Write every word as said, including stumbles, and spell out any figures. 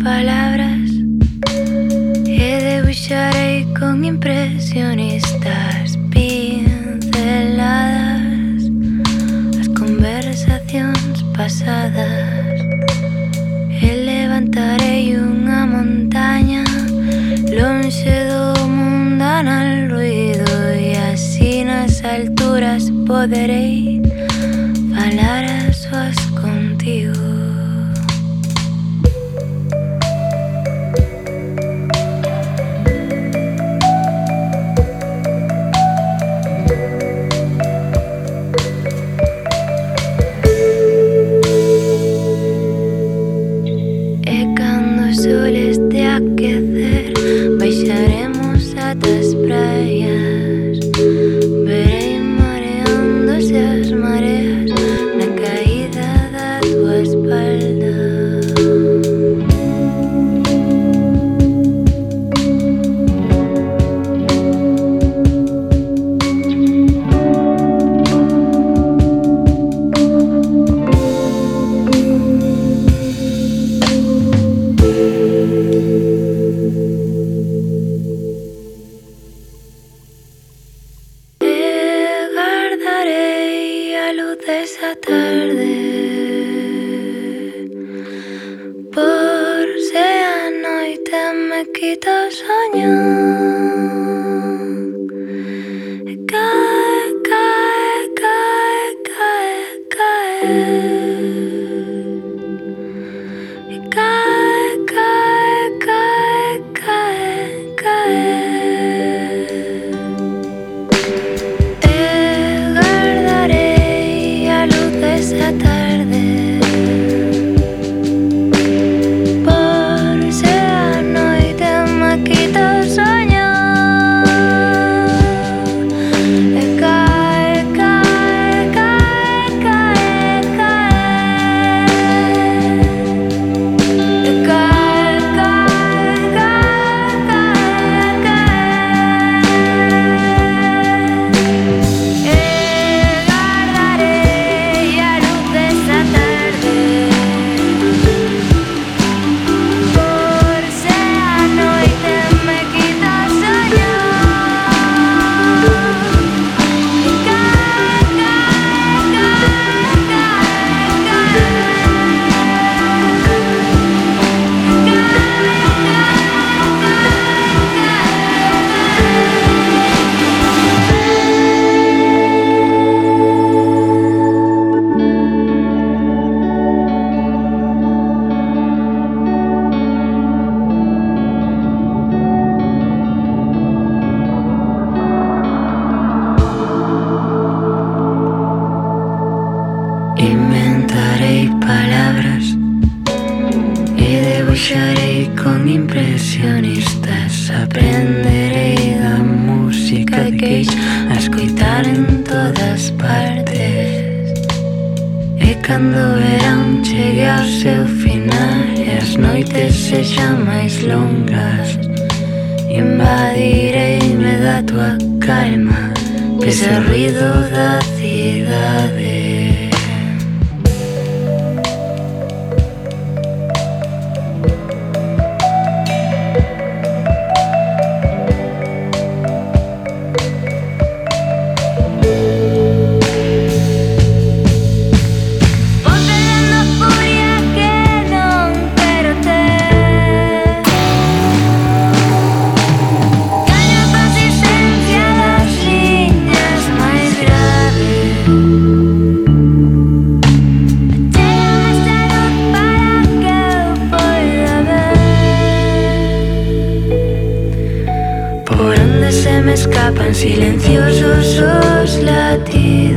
palabras e debuxarei con impresionistas pinceladas as conversacións pasadas e levantarei unha montaña lonxe do mundanal ruido e así nas alturas poderei falar a soas contigo. Aquecer, baixaremos ata as praias, verei mareándose as mareas na caída da tua espalda. Esa tarde, por se a noite me quita o soño e cae, cae, cae, cae, cae e cae, cae, cae, cae, cae. Esa tarde, por se a noite me quita o soño e cae, cae, cae, cae, cae e cae, cae, cae, cae, cae e guardarei a luz desa tarde, por se a noite me quita o soño e cae, cae, cae, cae, inventarei palabras e debuxarei con impresionistas, aprenderei da música que queis a escoitar en todas partes e cando o verán chegue ao seu final e as noites sexan máis longas, invadireime da tua calma pese ao ruido da cidade. Por onde se me escapan silenciosos os latidos